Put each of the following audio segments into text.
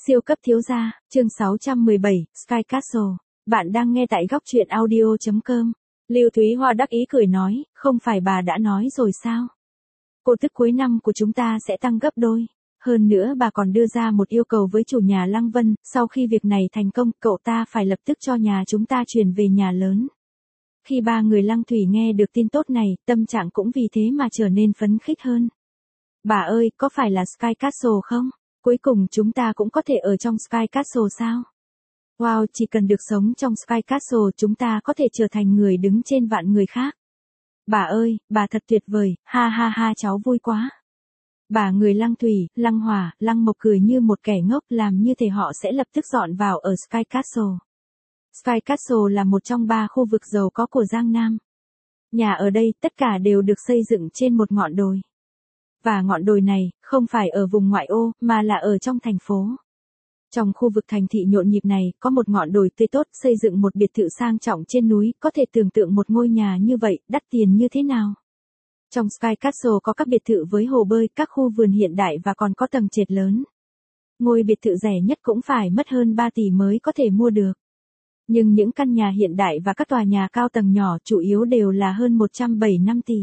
Siêu cấp thiếu gia, chương 617, Sky Castle. Bạn đang nghe tại góc truyện audio.com. Lưu Thúy Hoa đắc ý cười nói, không phải bà đã nói rồi sao? Cổ tức cuối năm của chúng ta sẽ tăng gấp đôi. Hơn nữa bà còn đưa ra một yêu cầu với chủ nhà Lăng Vân, sau khi việc này thành công, cậu ta phải lập tức cho nhà chúng ta chuyển về nhà lớn. Khi ba người Lăng Thủy nghe được tin tốt này, tâm trạng cũng vì thế mà trở nên phấn khích hơn. Bà ơi, có phải là Sky Castle không? Cuối cùng chúng ta cũng có thể ở trong Sky Castle sao? Wow, chỉ cần được sống trong Sky Castle chúng ta có thể trở thành người đứng trên vạn người khác. Bà ơi, bà thật tuyệt vời, ha ha ha cháu vui quá. Bà người Lăng Thủy, Lăng Hòa, Lăng Mộc cười như một kẻ ngốc làm như thể họ sẽ lập tức dọn vào ở Sky Castle. Sky Castle là một trong 3 khu vực giàu có của Giang Nam. Nhà ở đây tất cả đều được xây dựng trên một ngọn đồi. Và ngọn đồi này, không phải ở vùng ngoại ô, mà là ở trong thành phố. Trong khu vực thành thị nhộn nhịp này, có một ngọn đồi tươi tốt xây dựng một biệt thự sang trọng trên núi, có thể tưởng tượng một ngôi nhà như vậy, đắt tiền như thế nào. Trong Sky Castle có các biệt thự với hồ bơi, các khu vườn hiện đại và còn có tầng trệt lớn. Ngôi biệt thự rẻ nhất cũng phải mất hơn 3 tỷ mới có thể mua được. Nhưng những căn nhà hiện đại và các tòa nhà cao tầng nhỏ chủ yếu đều là hơn 175 tỷ.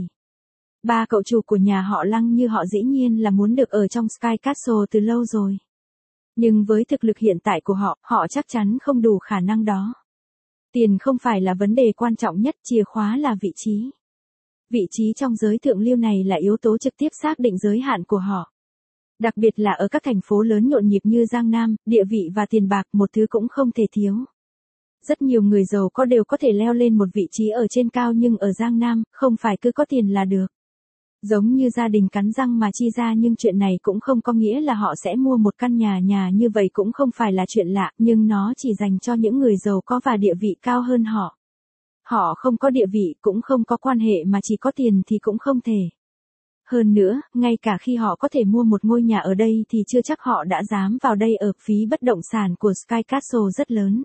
Ba cậu chủ của nhà họ Lăng như họ dĩ nhiên là muốn được ở trong Sky Castle từ lâu rồi. Nhưng với thực lực hiện tại của họ, họ chắc chắn không đủ khả năng đó. Tiền không phải là vấn đề quan trọng nhất, chìa khóa là vị trí. Vị trí trong giới thượng lưu này là yếu tố trực tiếp xác định giới hạn của họ. Đặc biệt là ở các thành phố lớn nhộn nhịp như Giang Nam, địa vị và tiền bạc một thứ cũng không thể thiếu. Rất nhiều người giàu có đều có thể leo lên một vị trí ở trên cao nhưng ở Giang Nam, không phải cứ có tiền là được. Giống như gia đình cắn răng mà chi ra nhưng chuyện này cũng không có nghĩa là họ sẽ mua một căn nhà như vậy cũng không phải là chuyện lạ nhưng nó chỉ dành cho những người giàu có và địa vị cao hơn họ. Họ không có địa vị cũng không có quan hệ mà chỉ có tiền thì cũng không thể. Hơn nữa, ngay cả khi họ có thể mua một ngôi nhà ở đây thì chưa chắc họ đã dám vào đây ở, phí bất động sản của Sky Castle rất lớn.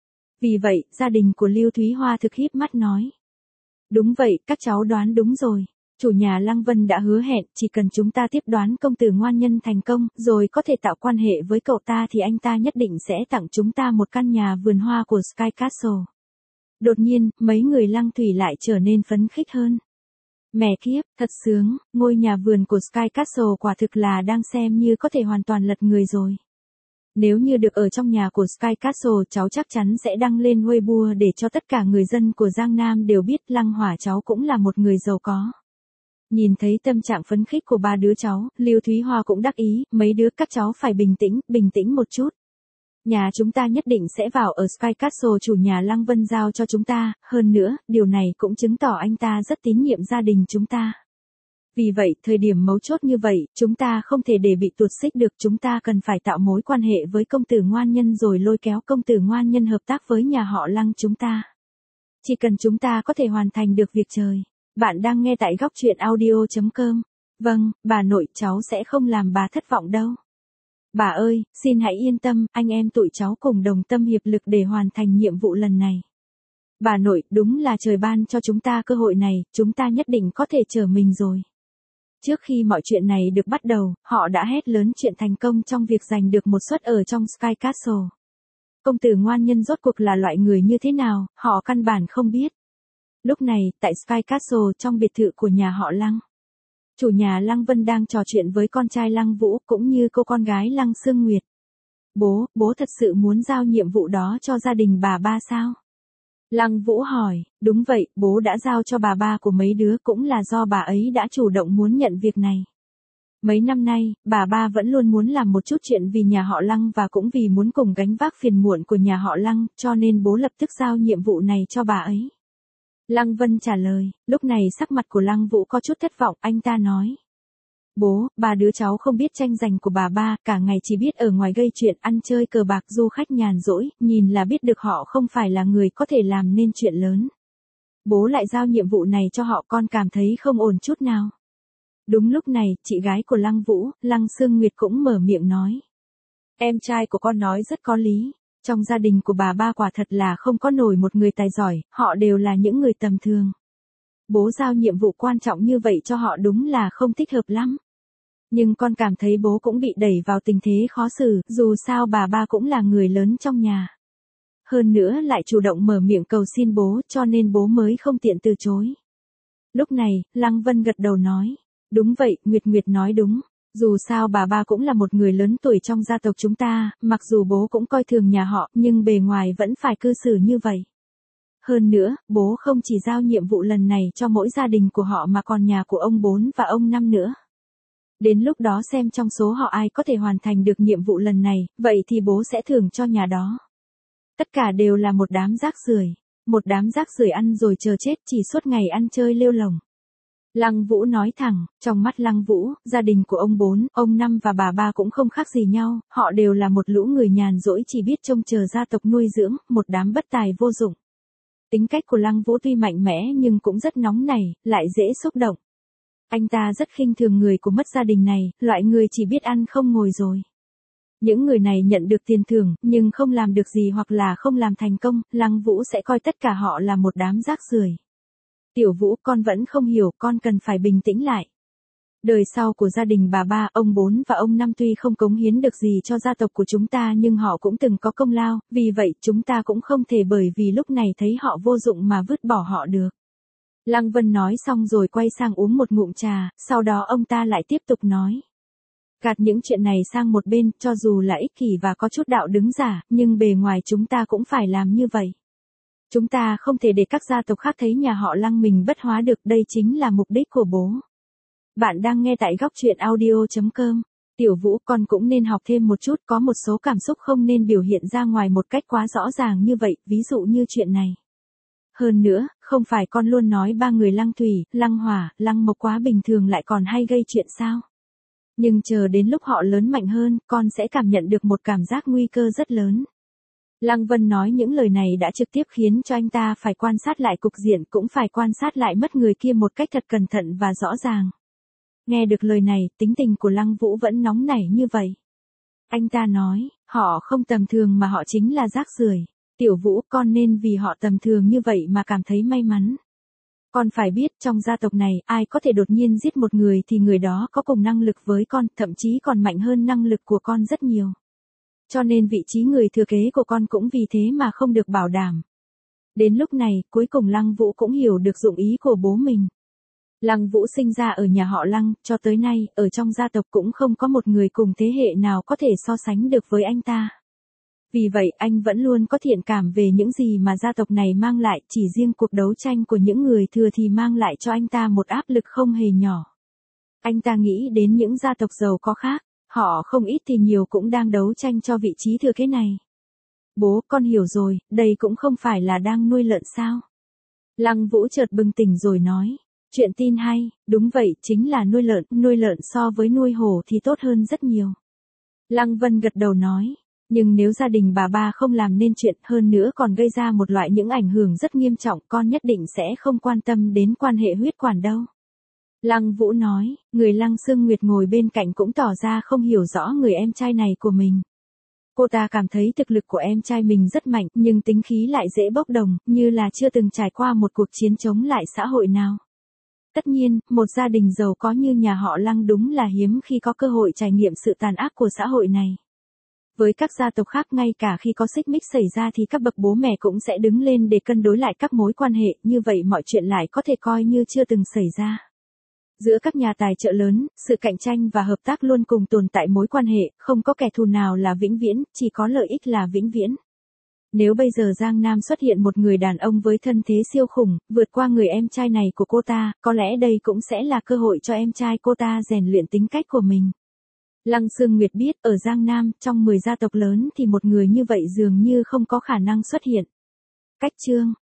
Vì vậy, gia đình của Lưu Thúy Hoa thực híp mắt nói. Đúng vậy, các cháu đoán đúng rồi. Chủ nhà Lăng Vân đã hứa hẹn, chỉ cần chúng ta tiếp đoán công tử Ngoan Nhân thành công, rồi có thể tạo quan hệ với cậu ta thì anh ta nhất định sẽ tặng chúng ta một căn nhà vườn hoa của Sky Castle. Đột nhiên, mấy người Lăng Thủy lại trở nên phấn khích hơn. Mẹ kiếp, thật sướng, ngôi nhà vườn của Sky Castle quả thực là đang xem như có thể hoàn toàn lật người rồi. Nếu như được ở trong nhà của Sky Castle cháu chắc chắn sẽ đăng lên Weibo để cho tất cả người dân của Giang Nam đều biết Lăng Hỏa cháu cũng là một người giàu có. Nhìn thấy tâm trạng phấn khích của ba đứa cháu, Lưu Thúy Hoa cũng đắc ý, mấy đứa các cháu phải bình tĩnh một chút. Nhà chúng ta nhất định sẽ vào ở Sky Castle chủ nhà Lăng Vân giao cho chúng ta, hơn nữa, điều này cũng chứng tỏ anh ta rất tín nhiệm gia đình chúng ta. Vì vậy, thời điểm mấu chốt như vậy, chúng ta không thể để bị tuột xích được, chúng ta cần phải tạo mối quan hệ với công tử Ngoan Nhân rồi lôi kéo công tử Ngoan Nhân hợp tác với nhà họ Lăng chúng ta. Chỉ cần chúng ta có thể hoàn thành được việc trời. Bạn đang nghe tại góc truyện audio.com. Vâng, bà nội cháu sẽ không làm bà thất vọng đâu. Bà ơi, xin hãy yên tâm, anh em tụi cháu cùng đồng tâm hiệp lực để hoàn thành nhiệm vụ lần này. Bà nội, đúng là trời ban cho chúng ta cơ hội này, chúng ta nhất định có thể trở mình rồi. Trước khi mọi chuyện này được bắt đầu, họ đã hét lớn chuyện thành công trong việc giành được một suất ở trong Sky Castle. Công tử Ngoan Nhân rốt cuộc là loại người như thế nào, họ căn bản không biết. Lúc này, tại Sky Castle trong biệt thự của nhà họ Lăng. Chủ nhà Lăng Vân đang trò chuyện với con trai Lăng Vũ cũng như cô con gái Lăng Sương Nguyệt. Bố thật sự muốn giao nhiệm vụ đó cho gia đình bà ba sao? Lăng Vũ hỏi, đúng vậy, bố đã giao cho bà ba của mấy đứa cũng là do bà ấy đã chủ động muốn nhận việc này. Mấy năm nay, bà ba vẫn luôn muốn làm một chút chuyện vì nhà họ Lăng và cũng vì muốn cùng gánh vác phiền muộn của nhà họ Lăng, cho nên bố lập tức giao nhiệm vụ này cho bà ấy. Lăng Vân trả lời, lúc này sắc mặt của Lăng Vũ có chút thất vọng, anh ta nói. Bố, ba đứa cháu không biết tranh giành của bà ba, cả ngày chỉ biết ở ngoài gây chuyện ăn chơi cờ bạc du khách nhàn rỗi, nhìn là biết được họ không phải là người có thể làm nên chuyện lớn. Bố lại giao nhiệm vụ này cho họ, con cảm thấy không ổn chút nào. Đúng lúc này, chị gái của Lăng Vũ, Lăng Sương Nguyệt cũng mở miệng nói. Em trai của con nói rất có lý. Trong gia đình của bà ba quả thật là không có nổi một người tài giỏi, họ đều là những người tầm thường. Bố giao nhiệm vụ quan trọng như vậy cho họ đúng là không thích hợp lắm. Nhưng con cảm thấy bố cũng bị đẩy vào tình thế khó xử, dù sao bà ba cũng là người lớn trong nhà. Hơn nữa lại chủ động mở miệng cầu xin bố, cho nên bố mới không tiện từ chối. Lúc này, Lăng Vân gật đầu nói. Đúng vậy, Nguyệt Nguyệt nói đúng. Dù sao bà ba cũng là một người lớn tuổi trong gia tộc chúng ta, mặc dù bố cũng coi thường nhà họ, nhưng bề ngoài vẫn phải cư xử như vậy. Hơn nữa, bố không chỉ giao nhiệm vụ lần này cho mỗi gia đình của họ mà còn nhà của ông 4 và ông 5 nữa. Đến lúc đó xem trong số họ ai có thể hoàn thành được nhiệm vụ lần này, vậy thì bố sẽ thưởng cho nhà đó. Tất cả đều là một đám rác rưởi, một đám rác rưởi ăn rồi chờ chết, chỉ suốt ngày ăn chơi lêu lổng. Lăng Vũ nói thẳng, trong mắt Lăng Vũ, gia đình của ông 4, ông 5 và bà ba cũng không khác gì nhau, họ đều là một lũ người nhàn rỗi chỉ biết trông chờ gia tộc nuôi dưỡng, một đám bất tài vô dụng. Tính cách của Lăng Vũ tuy mạnh mẽ nhưng cũng rất nóng nảy, lại dễ xúc động. Anh ta rất khinh thường người của mất gia đình này, loại người chỉ biết ăn không ngồi rồi. Những người này nhận được tiền thưởng, nhưng không làm được gì hoặc là không làm thành công, Lăng Vũ sẽ coi tất cả họ là một đám rác rưởi. Tiểu Vũ, con vẫn không hiểu, con cần phải bình tĩnh lại. Đời sau của gia đình bà ba, ông 4 và ông 5 tuy không cống hiến được gì cho gia tộc của chúng ta nhưng họ cũng từng có công lao, vì vậy chúng ta cũng không thể bởi vì lúc này thấy họ vô dụng mà vứt bỏ họ được. Lăng Vân nói xong rồi quay sang uống một ngụm trà, sau đó ông ta lại tiếp tục nói. Gạt những chuyện này sang một bên, cho dù là ích kỷ và có chút đạo đứng giả, nhưng bề ngoài chúng ta cũng phải làm như vậy. Chúng ta không thể để các gia tộc khác thấy nhà họ Lăng mình bất hóa được, đây chính là mục đích của bố. Bạn đang nghe tại góc truyện audio.com. Tiểu Vũ, con cũng nên học thêm một chút, có một số cảm xúc không nên biểu hiện ra ngoài một cách quá rõ ràng như vậy, ví dụ như chuyện này. Hơn nữa, không phải con luôn nói ba người Lăng Thủy, Lăng Hỏa, Lăng Mộc quá bình thường lại còn hay gây chuyện sao? Nhưng chờ đến lúc họ lớn mạnh hơn, con sẽ cảm nhận được một cảm giác nguy cơ rất lớn. Lăng Vân nói những lời này đã trực tiếp khiến cho anh ta phải quan sát lại cục diện, cũng phải quan sát lại mất người kia một cách thật cẩn thận và rõ ràng. Nghe được lời này, tính tình của Lăng Vũ vẫn nóng nảy như vậy. Anh ta nói, họ không tầm thường mà họ chính là rác rưởi. Tiểu Vũ, con nên vì họ tầm thường như vậy mà cảm thấy may mắn. Con phải biết trong gia tộc này, ai có thể đột nhiên giết một người thì người đó có cùng năng lực với con, thậm chí còn mạnh hơn năng lực của con rất nhiều. Cho nên vị trí người thừa kế của con cũng vì thế mà không được bảo đảm. Đến lúc này, cuối cùng Lăng Vũ cũng hiểu được dụng ý của bố mình. Lăng Vũ sinh ra ở nhà họ Lăng, cho tới nay, ở trong gia tộc cũng không có một người cùng thế hệ nào có thể so sánh được với anh ta. Vì vậy anh vẫn luôn có thiện cảm về những gì mà gia tộc này mang lại, chỉ riêng cuộc đấu tranh của những người thừa thì mang lại cho anh ta một áp lực không hề nhỏ. Anh ta nghĩ đến những gia tộc giàu có khác, họ không ít thì nhiều cũng đang đấu tranh cho vị trí thừa kế này. Bố, con hiểu rồi, đây cũng không phải là đang nuôi lợn sao? Lăng Vũ chợt bừng tỉnh rồi nói. Chuyện tin hay, đúng vậy, chính là nuôi lợn so với nuôi hổ thì tốt hơn rất nhiều. Lăng Vân gật đầu nói. Nhưng nếu gia đình bà ba không làm nên chuyện, hơn nữa còn gây ra một loại những ảnh hưởng rất nghiêm trọng, con nhất định sẽ không quan tâm đến quan hệ huyết quản đâu. Lăng Vũ nói, người Lăng Sương Nguyệt ngồi bên cạnh cũng tỏ ra không hiểu rõ người em trai này của mình. Cô ta cảm thấy thực lực của em trai mình rất mạnh, nhưng tính khí lại dễ bốc đồng, như là chưa từng trải qua một cuộc chiến chống lại xã hội nào. Tất nhiên, một gia đình giàu có như nhà họ Lăng đúng là hiếm khi có cơ hội trải nghiệm sự tàn ác của xã hội này. Với các gia tộc khác, ngay cả khi có xích mích xảy ra thì các bậc bố mẹ cũng sẽ đứng lên để cân đối lại các mối quan hệ, như vậy mọi chuyện lại có thể coi như chưa từng xảy ra. Giữa các nhà tài trợ lớn, sự cạnh tranh và hợp tác luôn cùng tồn tại mối quan hệ, không có kẻ thù nào là vĩnh viễn, chỉ có lợi ích là vĩnh viễn. Nếu bây giờ Giang Nam xuất hiện một người đàn ông với thân thế siêu khủng, vượt qua người em trai này của cô ta, có lẽ đây cũng sẽ là cơ hội cho em trai cô ta rèn luyện tính cách của mình. Lăng Sương Nguyệt biết, ở Giang Nam, trong 10 gia tộc lớn thì một người như vậy dường như không có khả năng xuất hiện. Cách chương